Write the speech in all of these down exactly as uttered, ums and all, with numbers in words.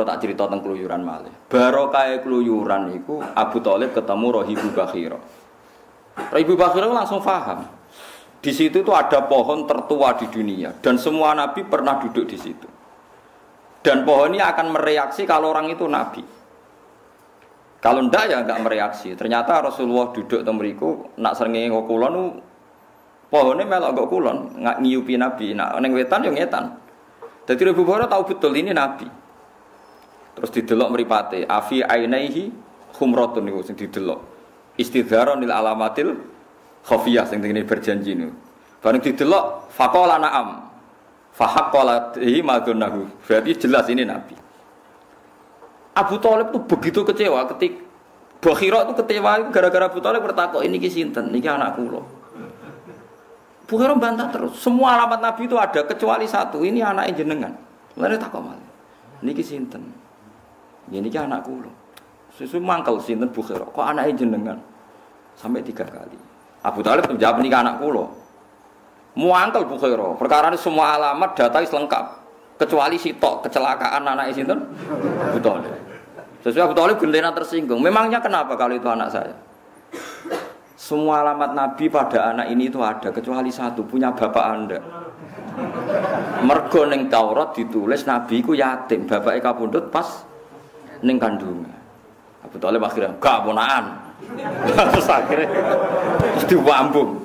tak cerita tentang keluyuran malih. Barokah keluyuran iku Abu Thalib ketemu Rahibu Bakhira. Rahibu Bakhira langsung paham. Di situ tuh ada pohon tertua di dunia dan semua nabi pernah duduk di situ. Dan pohon ini akan mereaksi kalau orang itu nabi. Kalau ndak ya enggak mereaksi. Ternyata Rasulullah duduk teng mriku nak srengenge kok kulon pohone melok kok kulon, nggak ngiyupi nabi. Nak ning wetan yo ngetan. Dadi Abu Hurairah tahu betul ini nabi. Terus didelok mripate, afi ainaihi khumratun niku sing didelok. Istidharon lil alamatil khafiyah sing ngene berjanji niku. Bareng didelok faqala na'am. Fahaqqalatihi madunahu. Berarti jelas ini nabi. Abu Thalib tuh begitu kecewa ketika Bakhira itu kecewa gara-gara Abu Thalib bertakok ini ki sinten? Niki anak kula. Bakhira bantah terus. Semua alamat nabi itu ada kecuali satu, ini anaknya jenengan. Lalu takok malih. Niki sinten? Ya niki anak kula. Susu mangkel sinten Bakhira? Kok anaknya jenengan? Sampai tiga kali. Abu Thalib menjawab niki anak kula. Muangkel Bakhira. Perkara ini semua alamat data is lengkap. Kecuali sitok kecelakaan anaknya sinten? Abu Thalib. Sesuai Abu Thalib gendena tersinggung. Memangnya kenapa kalau itu anak saya? Semua alamat Nabi pada anak ini itu ada kecuali satu, punya bapak Anda. Mergo ning Taurat ditulis Nabi ku yatim, bapake kapundhut pas ning kandungan. Abu Thalib akhirnya gak ponakan. Terus akhirnya terus diwambung.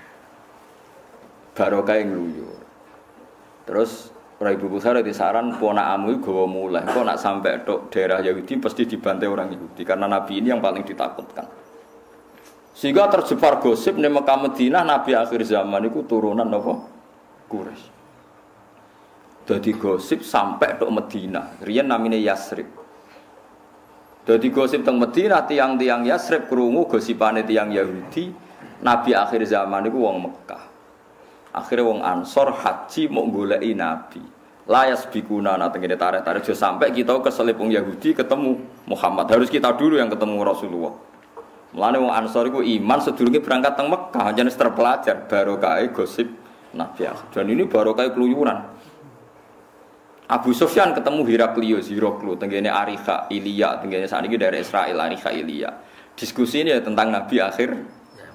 Barokah ngluyur. Terus Ora Ibu Bukhari disaran ponakamu gawa muleh. Kok nak sampai tok daerah Yahudi pasti dibantai orang Yahudi karena Nabi ini yang paling ditakutkan. Sehingga tersebar gosip di Mekah Madinah Nabi akhir zaman itu turunan apa? Quraisy. Dadi gosip sampai tok Madinah. Riyen namine Yasrib. Dadi gosip teng Madinah tiang-tiang Yasrib krungu gosipane tiang Yahudi Nabi akhir zaman iku wong Mekah. Akhirnya wong Ansor haji mau goleki Nabi. Layas bikuna nate ngene tarik-tarik aja sampai kita keselip wong Yahudi ketemu Muhammad. Harus kita dulu yang ketemu Rasulullah. Mulane wong Ansor iku iman sedurunge berangkat teng Mekah, jan terpelajar barokah gosip Nabi. Dan ini barokah keluyuran. Abu Sufyan ketemu Heraklius, Heraklu tenggene Arikha, Ilya, tenggene sakniki daerah Israel, Arikha, Ilya. Diskusi ini ya tentang Nabi akhir.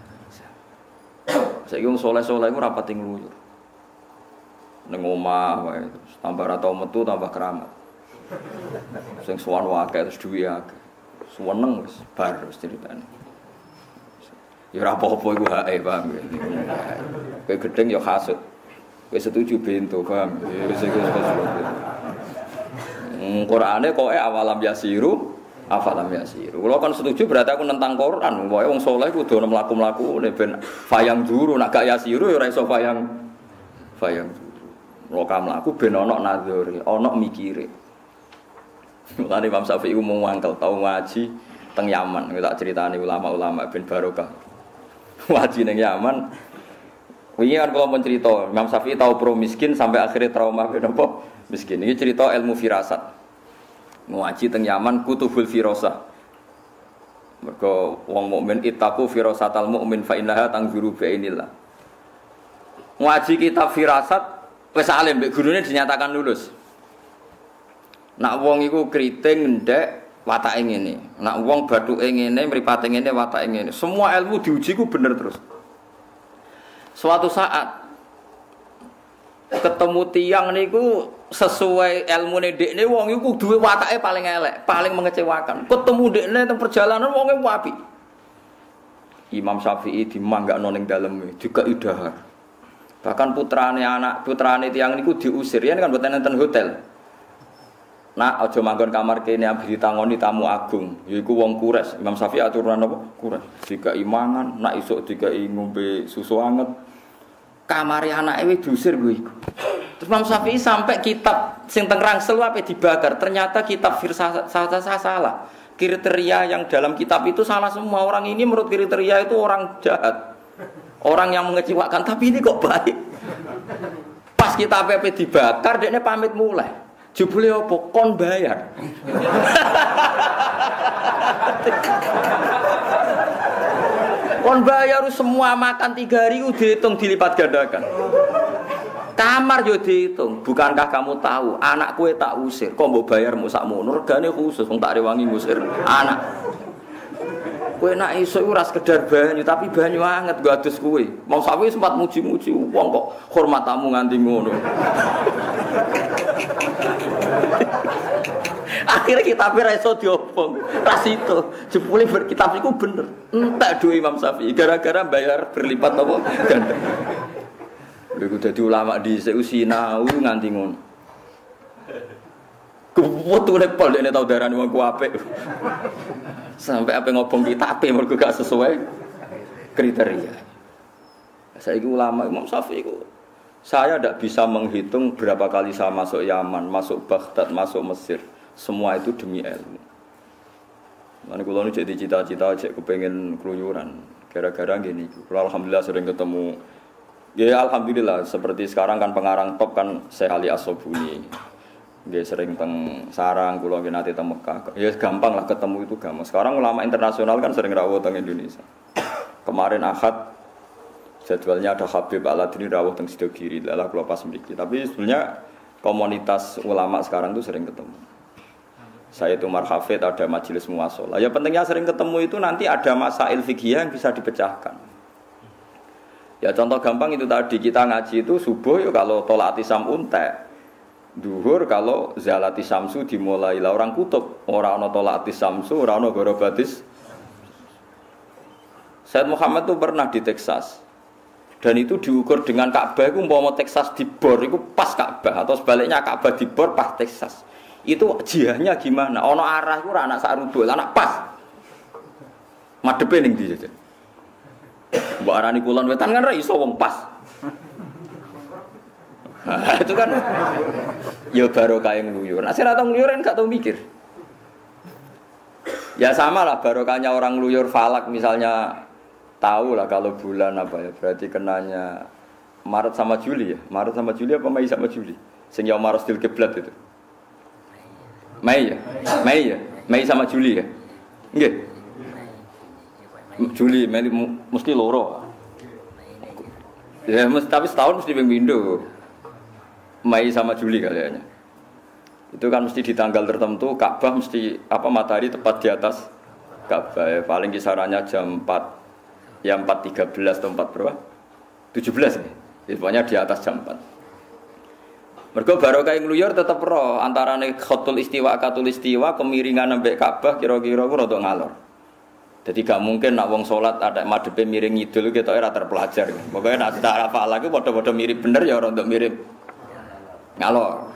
Saiki wong saleh-saleh iku rapat ing ngluyur. Ning omah wae terus tambah ra tau metu tambah keramat. Sing suwan wae terus duwe akeh. Suweneng wis bar wis critane. Ya ora apa-apa iku hae paham ya. Kowe gedeng ya hasud. Kowe setuju bento paham. Ya wis iku setuju. Qur'ane koke awalam yasiru afalam yasiru. Kalau kan setuju berarti aku nentang Quran. Wae wong saleh kudu ono mlaku-mlakune ben fayang juru nek gak yasiru ya ora iso fayang fayang juru. Mlaku mlaku ben ono nadzure, ono mikire. Mulane Imam Syafi'i umum wangkel tau ngaji teng Yaman. Tak critani ulama-ulama ben barokah. Ngaji ning Yaman. Wingi kan kula mun crita, Imam Syafi'i tau pro miskin sampai akhirnya trauma ben apa? Miskin. Ini cerita ilmu firasat. Ngaji teng Yaman kutubul firasah. Mergo wong mukmin ittaqu firasatal mukmin fa innaha tanzuru bi'ainillah. Ngaji kitab firasat wis alim mbek gurune dinyatakan lulus. Nak wong iku kriting ndek watake ngene. Nak wong bathuke ngene, mripate ngene, watake ngene. Semua ilmu diuji ku bener terus. Suatu saat ketemu tiang niku sesuai ilmune dekne wong iku duwe watake paling elek, paling mengecewakan. Ketemu dekne teng perjalanan wonge apik. Imam Syafi'i dimanggakno ning daleme, dikai dahar. Bahkan putrane anak putrane tiang niku diusir, yen kan mboten enten hotel. Nak aja manggon kamar kene abdi ditangoni tamu agung, yaiku wong Quraisy. Imam Syafi'i aturan apa? Quraisy. Dikai mangan, nak isuk dikai ngombe susu anget. Kamare anake wis diusir kuwi iku. Terus Imam Syafi'i sampai kitab sing teng Rangsel ape dibakar. Ternyata kitab firasat salah. Kriteria yang dalam kitab itu salah semua. Orang ini menurut kriteria itu orang jahat. Orang yang mengecewakan, tapi ini kok baik. Pas kitab ape dibakar, dekne pamit mulai. Jebule opo kon bayar. Kon bayar semua makan tiga hari udah dihitung dilipat gandakan. kamar yo dihitung. Bukankah kamu tahu anak kue tak usir, kok mbok bayar mu sakmono, regane khusus wong tak rewangi ngusir anak. Kowe nek iso iku ora sekedar banyu, tapi banyu anget nggo adus kowe. Mau sawi sempat muji-muji wong kok hormat tamu nganti ngono. Akhirnya kitabnya reso diobong ras itu jepuli berkitab itu bener entek dua Imam Syafi'i gara-gara bayar berlipat apa ganda itu jadi ulama di seusina nganti ngono kebutuh lepol dia tahu darah uang kuape sampai apa ngobong kitabnya mereka gak sesuai kriteria. Saya itu ulama Imam Syafi'i itu saya tidak bisa menghitung berapa kali saya masuk Yaman, masuk Baghdad, masuk Mesir. Semua itu demi ilmu. Mana kalau nu jadi cita-cita, cek kepengen keluyuran. Gara-gara gini, kalau alhamdulillah sering ketemu. Ya alhamdulillah, seperti sekarang kan pengarang top kan Syekh Ali As-Sobuni. Dia sering teng sarang, kalau nanti teng Mekah. Ya gampang lah ketemu itu gampang. Sekarang ulama internasional kan sering rawuh teng Indonesia. Kemarin Ahad jadwalnya ada Habib Aladini rawuh teng Sidogiri. Lalah kalau pas memiliki. Tapi sebenarnya komunitas ulama sekarang itu sering ketemu. Saya itu marhafid ada majelis muwasalah. Ya pentingnya sering ketemu itu nanti ada masail fikih yang bisa dipecahkan. Ya contoh gampang itu tadi kita ngaji itu subuh ya kalau tolati samun tek. Duhur kalau zalati samsu dimulai lah orang kutub. Ora ana tolati samsu, ora ana gorobatis. Said Muhammad itu pernah di Texas. Dan itu diukur dengan Ka'bah itu umpama Texas dibor itu pas Ka'bah atau sebaliknya Ka'bah dibor pas Texas. Itu jihahnya gimana? Ono arah itu anak sarubul, anak pas. Madepe ning ndi jajan. Mbok arani kulon wetan kan ra iso wong pas. Nah, itu kan ya barokah ngluyur. Nek ora tau ngluyur kan gak tau mikir. Ya sama lah barokahnya orang ngluyur falak misalnya tahu lah kalau bulan apa ya berarti kenanya Maret sama Juli ya. Maret sama Juli apa Mei sama Juli? Sing ya Maret til kiblat itu. Mei ya? Mei ya? Mei sama Juli ya? Nggih. Juli, Mei mesti loro. Ya, mesti tapi setahun mesti ping pindho. Mei sama Juli kayaknya. Itu kan mesti di tanggal tertentu Ka'bah mesti apa matahari tepat di atas Ka'bah. Ya, paling kisarannya jam empat. Ya empat tiga belas atau empat berapa? tujuh belas ya. Ya pokoknya di atas jam empat. Mergo barokah ngluyur tetep ro antarane khatul istiwa katul istiwa kemiringan ambek Ka'bah kira-kira ku rada ngalor. Jadi gak mungkin nak wong salat ada madhepe miring ngidul ketoke ora terpelajar. Pokoke nak tak hafal lagi padha-padha mirip bener ya rada mirip ngalor.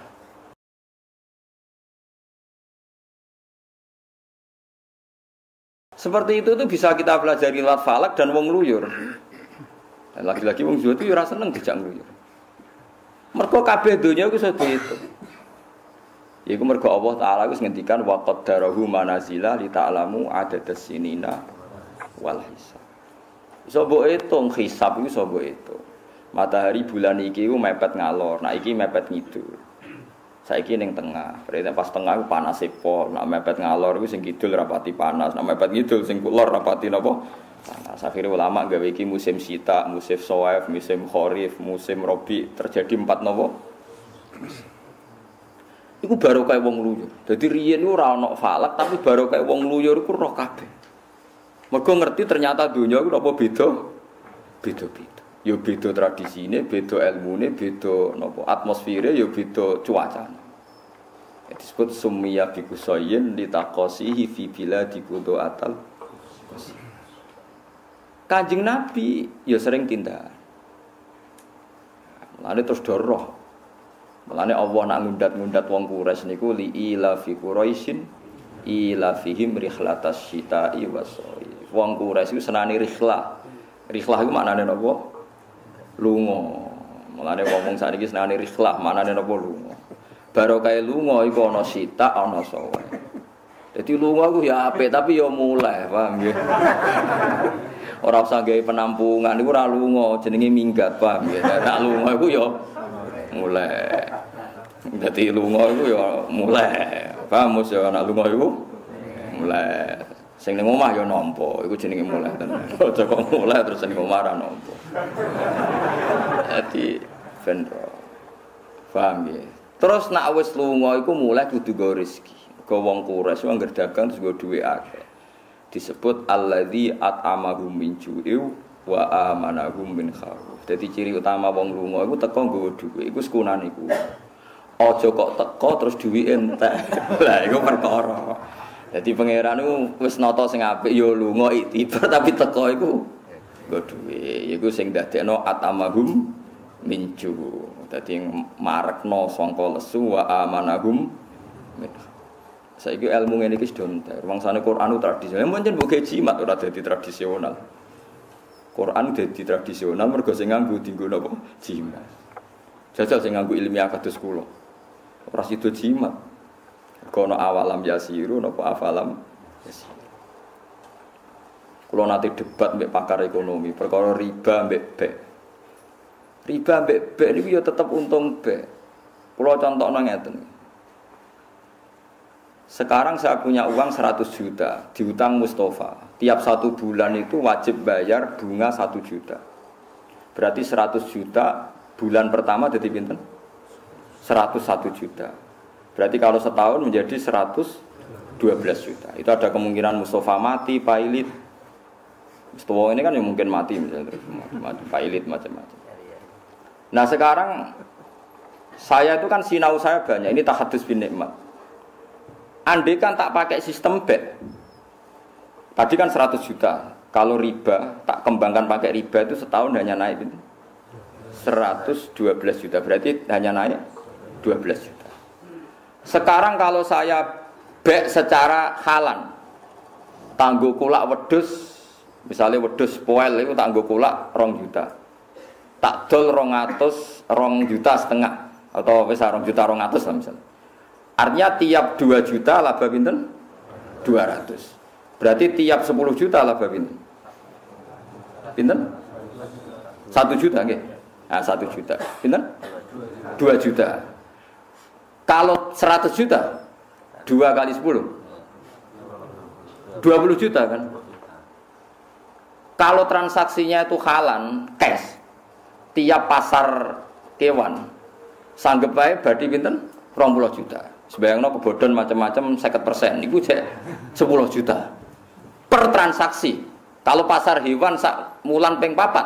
Seperti itu tuh bisa kita pelajari lewat falak dan wong ngluyur. Lagi-lagi wong Jawa itu ora seneng dijak ngluyur. Mergo kabeh donya iku iso diitung. Iku mergo Allah Taala wis ngendikan wa qaddarahu manazila li ta'lamu adadas sinina wal hisab. Iso mbok hitung hisab iku iso mbok hitung. Matahari bulan iki ku mepet ngalor, nah iki mepet ngidul. Saiki ning tengah. Berarti pas tengah ku panas pol, nek mepet ngalor iku sing kidul rapati panas, nek mepet ngidul sing kulor rapati napa? Panas. Akhirnya ulama gawe iki musim sita, musim shawaif, musim kharif, musim rabi, terjadi empat napa? Iku barokah wong ngluyur. Dadi riyen ora ana falak tapi barokah wong ngluyur iku roh kabeh. Mergo ngerti ternyata donya iku napa beda? Beda-beda. Ya beda tradisine, beda ilmune, beda napa atmosfere, ya beda cuacane. Disebut summiya bi kusayyin litaqasihi fi biladi qudu'atal qasi. Kanjeng Nabi ya sering tindak. Mulane terus doroh. Mulane Allah nak ngundat-ngundat wong Quraisy niku li ila fi Quraisyin ila fihim rihlatas syita'i wasoi. Wong Quraisy iku senane rihlah. Rihlah iku maknane napa? Lunga. Mulane wong sakniki senane rihlah, maknane napa lunga. Barokah lunga iku ana sita, ana sawe. Dadi lunga iku ya apik tapi ya mulai, paham nggih. Ora usah gawe penampungan niku ora lunga, jenenge minggat, paham nggih. Nek lunga iku ya mulai. Dadi lunga iku ya mulai. Paham mos ya nek lunga iku mulai. Sing ning omah ya nampa, iku jenenge mulai tenan. Aja kok mulai terus ning omah ora nampa. Dadi ben Paham ya? Terus nak wis lunga iku mulai kudu go rezeki. Go wong Quraisy wong dagang terus go duwe akeh. Disebut alladzi at'amahum min ju'in wa amanahum min khauf. Dadi ciri utama wong lunga iku teko nggawa dhuwit iku sekunane iku. Aja kok teko terus dhuwite entek. Lah iku perkara. Dadi pangeran iku wis nata sing apik ya lunga iktibar tapi teko iku nggo dhuwit. Iku sing dadekno at'amahum min ju'. Dadi marekno sangka lesu wa amanahum min khauf. Saiki ilmu ngene iki sudah entek. Rumangsane Quran tradisional. Pancen mbok jimat ora dadi tradisional. Quran dadi tradisional mergo sing nganggo dienggo napa? Jimat. Jajal sing nganggo ilmiah kados kula. Ora sida jimat. Kono awalam yasiru napa afalam yasiru. Kula nate debat mbek pakar ekonomi perkara riba mbek bek. Riba mbek bek niku ya tetep untung bek. Kula contohno ngeten. Sekarang saya punya uang seratus juta diutang Mustafa. Tiap satu bulan itu wajib bayar bunga satu juta. Berarti seratus juta bulan pertama jadi pinten? seratus satu juta. Berarti kalau setahun menjadi seratus dua belas juta. Itu ada kemungkinan Mustafa mati, pailit. Mustafa ini kan yang mungkin mati misalnya, mati, pailit macam-macam. Nah sekarang saya itu kan sinau saya banyak. Ini tahadus bin nikmat. Andai kan tak pakai sistem B E K, tadi kan seratus juta. Kalau riba, tak kembangkan pakai riba itu setahun hanya naik seratus dua belas juta. Berarti hanya naik dua belas juta. Sekarang kalau saya B E K secara halan, tangguh kulak wedus, misalnya wedus poel itu tangguh kulak rong juta. Tak dol rong atus, rong juta setengah atau besar rong juta rong atus lah misalnya. Artinya tiap dua juta laba pinten? dua ratus. Berarti tiap sepuluh juta laba pinten? Pinten? satu juta nggih. Nah, satu juta. Pinten? dua juta. Kalau seratus juta dua kali sepuluh dua puluh juta kan? Kalau transaksinya itu halan, cash. Tiap pasar kewan sanggep bae badhe pinten? dua puluh juta. Sebayangno kebodhon macam-macam lima puluh persen niku jek sepuluh juta per transaksi. Kalau pasar hewan sak mulan ping papat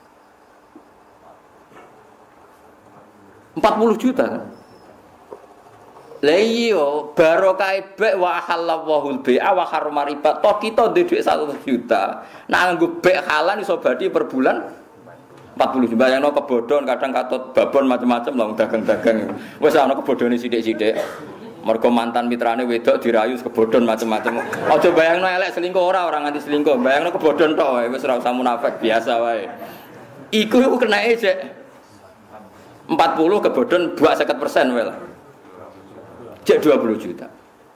empat puluh juta kan. Lah iya barokah bek wa halallahu al-bai'a wa harrama riba. Toh kita duwe satu juta. Nah nganggo bek halan iso badhe per bulan empat puluh juta. Bayangno kebodhon kadang katut babon macam-macam lah dagang-dagang. Wis ana kebodhone sithik-sithik. Mergo mantan mitrane wedok dirayu kebodhon macam-macam. Aja bayangno elek selingkuh ora ora nganti selingkuh. Bayangno kebodhon tok wae wis ora usah munafik biasa wae. Iku iku kenae jek empat puluh kebodhon dua puluh lima persen wae lah. Jek dua puluh juta.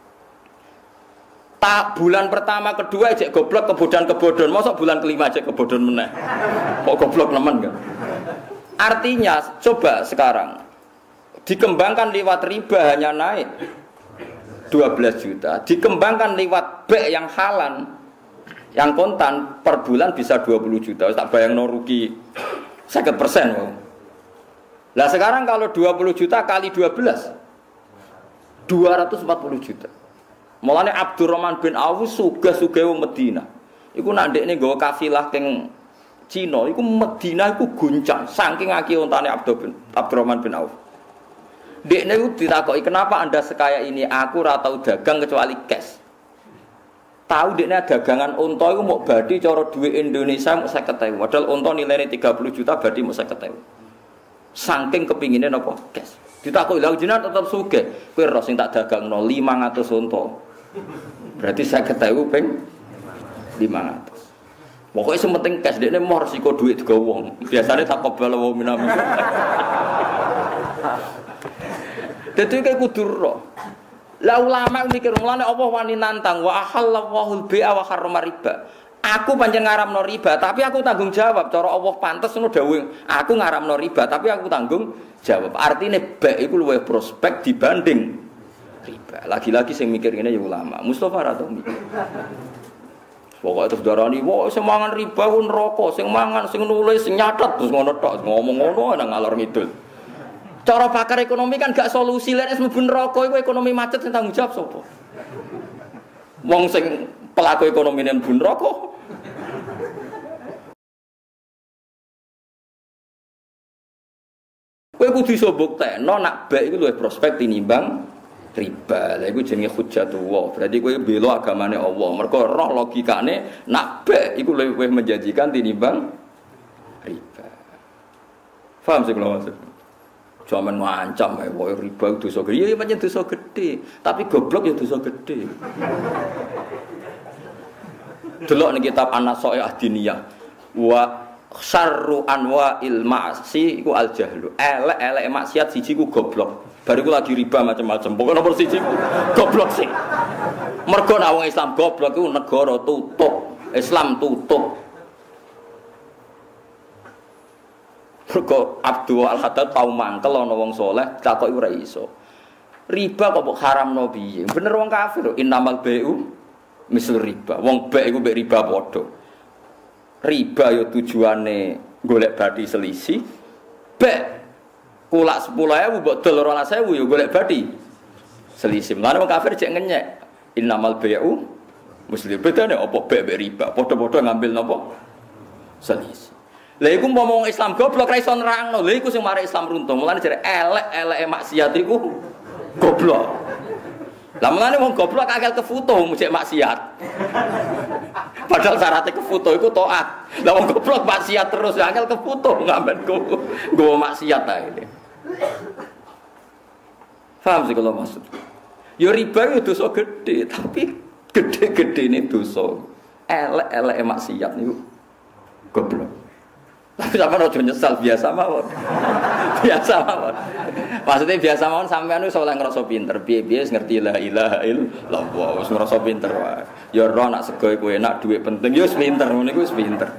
Tak bulan pertama kedua jek goblok kebodhon-kebodhon. Mosok bulan kelima jek kebodhon meneh. Kok goblok nemen kan? Artinya coba sekarang dikembangkan lewat riba hanya naik dua belas juta. Dikembangkan lewat B E K yang halan, yang kontan per bulan bisa dua puluh juta. Tak bayangno rugi lima puluh persen. Lah sekarang kalau dua puluh juta kali dua belas dua ratus empat puluh juta. Mulane Abdurrahman bin Auf sugih-sugih wong Madinah. Iku nak ndekne nggawa kafilah teng Cina, iku Madinah iku guncang saking akeh ontane Abdurrahman bin Auf. Dekne itu ditakoki, kenapa anda sekaya ini? Aku ora tau dagang kecuali cash. Tahu dekne dagangan unta itu mau badi cara duit Indonesia mau seket ribu. Padahal unta nilainya tiga puluh juta badi mau seket ribu. Saking kepinginnya apa? Cash. Ditakoki, lha jenengan tetep sugih. Kowe ro sing tak dagangno lima ratus unta. Berarti seket ribu ping lima ratus. Pokoknya sing penting cash dekne mau resiko duit digawa wong. Biasane tak kobal wong minami. Dadi kayak kudu ro. Lah ulama mikir mulane apa wani nantang wa ahallallahu al-bai'a wa harrama riba. Aku pancen ngaramno riba, tapi aku tanggung jawab. Cara Allah pantes ngono dawuh. Aku ngaramno riba, tapi aku tanggung jawab. Artine baik iku luwih prospek dibanding riba. Lagi-lagi sing mikir ngene ya ulama. Mustofa ra tau mikir. Pokoke terus darani, "Wah, sing mangan riba ku neraka, sing mangan sing nulis sing nyatet terus ngono tok, ngomong ngono nang ngalor ngidul." Cara pakar ekonomi kan gak solusi lek wis mlebu neraka iku ekonomi macet sing tanggung jawab sapa? Wong sing pelaku ekonomi ning mlebu neraka. Kowe kudu iso buktekno nak baik iku luwih prospek tinimbang riba. Lha iku jenenge hujjatullah. Berarti kowe bela agamane Allah. Mergo roh logikane nak baik iku luwih menjanjikan tinimbang riba. Paham sih kalau maksud? Cuma ngancam ya, wah riba itu dosa gede. Iya macam dosa gede, tapi goblok ya dosa gede. Delok ning kitab An-Nasaih Ad-Diniyah. Wa syarru anwa'il ma'si iku al-jahlu. Elek-elek maksiat siji ku goblok. Bariku lagi riba macam-macam. Pokoke nomor siji ku goblok sih. Mergo nek wong Islam goblok iku negara tutup. Islam tutup. Mergo Abdul Al-Haddad tau mangkel ana wong saleh takoki ora iso. Riba kok haramno piye? Bener wong kafir. Innamal bai'u misal riba. Wong baik iku mbek riba padha. Riba ya tujuane golek bathi selisih. Baik kulak sepuluh ribu mbok dol dua belas ribu ya golek bathi selisih. Mulane wong kafir cek ngenyek. Innamal bai'u misal bedane apa baik mbek riba? Padha-padha ngambil napa? Selisih. Lha iku ngomong Islam goblok ra iso nerangno. Lha iku sing mari Islam runtuh. Mulane jare elek-eleke maksiat iku goblok. Lah mulane wong goblok akal kefoto mujek maksiat. Padahal syaratnya kefoto iku taat. Lah wong goblok maksiat terus akal kefoto ngamben nggowo maksiat ae. Paham sih kalau maksud. Ya riba itu dosa gede, tapi gede-gedene dosa. Elek-eleke maksiat niku goblok. Tapi sampean aja nyesal biasa mawon. Biasa mawon. Maksudnya biasa mawon sampean wis oleh ngrasa pinter, piye-piye wis ngerti la ilaha illallah, wis ngrasa pinter wae. Ya ora nak sego iku enak, dhuwit penting ya wis pinter, ngene iku wis pinter.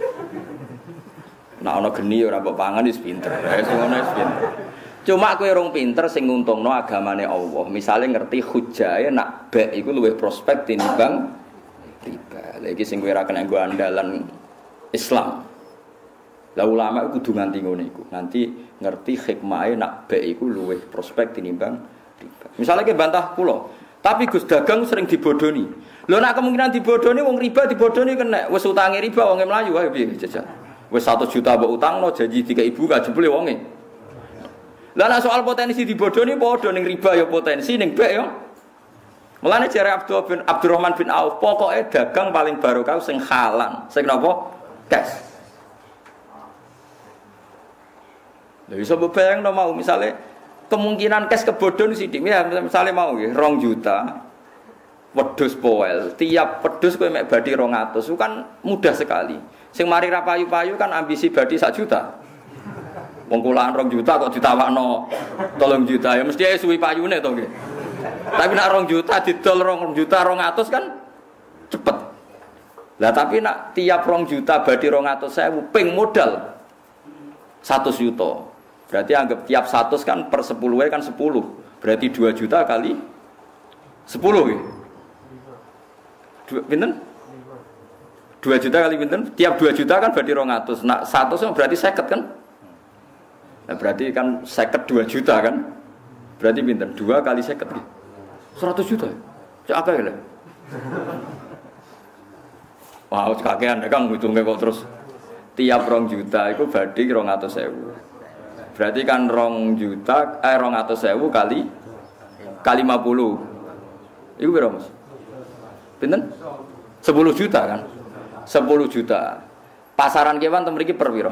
Nek ana geni ora mbok pangan wis pinter. Wis ngono wis pinter. Cuma kowe rong pinter sing nguntungno agamane Allah. Misale ngerti hujae nak bek iku luwih prospek tinimbang riba. Lha iki sing kowe ora kena nggo andalan Islam. Lah ulama iku kudu nganti ngono iku. Nanti ngerti hikmahe nak baik iku luwih prospek tinimbang riba. Misale ke bantah kula, tapi Gus dagang sering dibodoni. Lho nek kemungkinan dibodoni wong riba dibodoni kena wis utange riba wonge mlayu wae piye jajal. Wis satu juta mbok utangno janji dikek ibu ka jebule wonge. Lah nek soal potensi dibodoni padha ning riba ya potensi ning baik ya. Mulane jare Abdul bin Abdurrahman bin Auf, pokoke dagang paling barokah sing halal. Sing napa? Cash. Lha iso bayangno mau misale kemungkinan cash kebodhon sithik ya misale mau nggih rong juta wedhus poel tiap wedhus kowe mek badhi rong atus itu kan mudah sekali. Sing mari ra payu-payu kan ambisi badhi sak juta. Wong kulaan rong juta kok ditawakno tolong juta ya mesti ae suwi payune to nggih. Tapi nek rong juta didol rong juta rong atus kan cepet. Lah tapi nek tiap rong juta badhi rong atus ribu ping modal seratus juta. Berarti anggap tiap satu kan per sepuluh kan sepuluh. Berarti dua juta kali sepuluh ya. Pinten? dua juta kali pinten? Tiap dua juta kan berarti dua ratus. Nah, satu berarti seket kan? Nah, berarti kan seket dua juta kan? Berarti pinten? dua kali seket. seratus juta. Cak akeh lho. Wah, kakean Kang hitungnya kok terus tiap rong juta itu berarti rong atus sewu. Berarti kan rong juta, eh rong atus sewu kali kali lima puluh. Iku berapa mas? Pinten? Sepuluh juta kan? Sepuluh juta. Pasaran kewan temen iki per piro?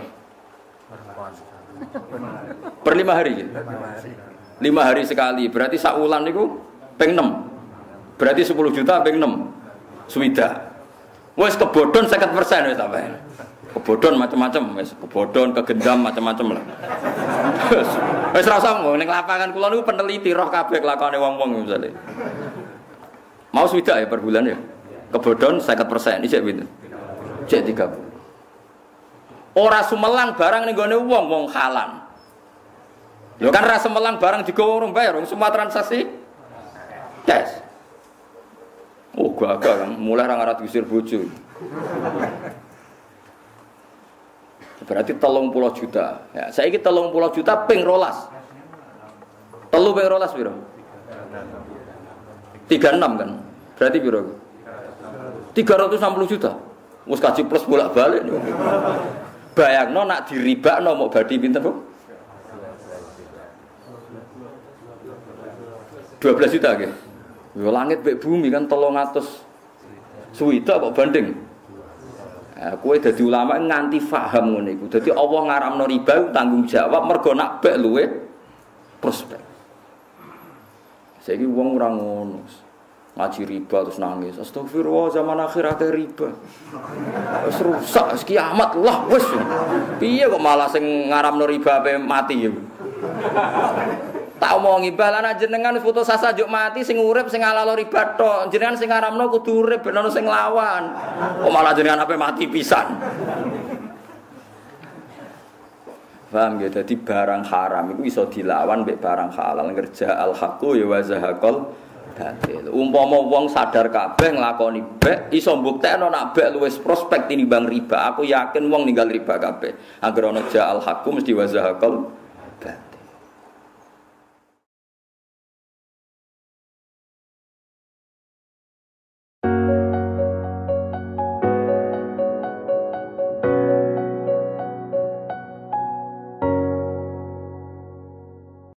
Per lima hari. Lima hari sekali. Berarti sak wulan niku ping enam. Berarti sepuluh juta ping enam. Swida. Wes kebodhon seket persen wis sampean. Kebodhon macam-macam, wis kebodhon, kegendam macam-macam lah. Wis wis ra usah ning lapangan kula niku peneliti roh kabeh kelakone wong-wong misale. Mau swidak ya per bulan ya. Kebodhon seket persen isih pinten? Cek tiga puluh. Ora sumelang barang ning gone wong wong halan. Lho kan ra sumelang barang digowo urung bayar, semua transaksi cash. Oh gagal kan, mulai ra ngarat usir bojo. Berarti telung puluh juta. Ya, saiki telung puluh juta ping rolas. Telu ping rolas piro? tiga puluh enam kan. Berarti piro? tiga ratus enam puluh juta. Wis kaji plus bolak-balik. Bayangno nak diribakno mau badi pinten, Bu? dua belas juta nggih. Yo langit mek bumi kan telung atus suwida kok banding. Nah, kowe dadi ulama nganti paham ngene iku. Dadi Allah ngaramno riba tanggung jawab mergo nak bek luwe prospek. Saiki wong ora ngono. Ngaji riba terus nangis. Astagfirullah zaman akhir akeh riba. Wis rusak, wis kiamat lah wis. Piye kok malah sing ngaramno riba ape mati ya. Tak omongi balana jenengan foto sasa juk mati sing urip sing alalo riba tok. Jenengan sing ngaramno kudu urip ben ono sing nglawan. Kok malah jenengan ape mati pisan. Paham ya, dadi barang haram iku iso dilawan mek barang halal. Ngerja al haqqu ya wa zahaqal batil. Umpama wong sadar kabeh nglakoni bek iso mbuktekno nak bek luwes prospek tinimbang riba. Aku yakin wong ninggal riba kabeh. Angger ana ja al haqqu mesti wa zahaqal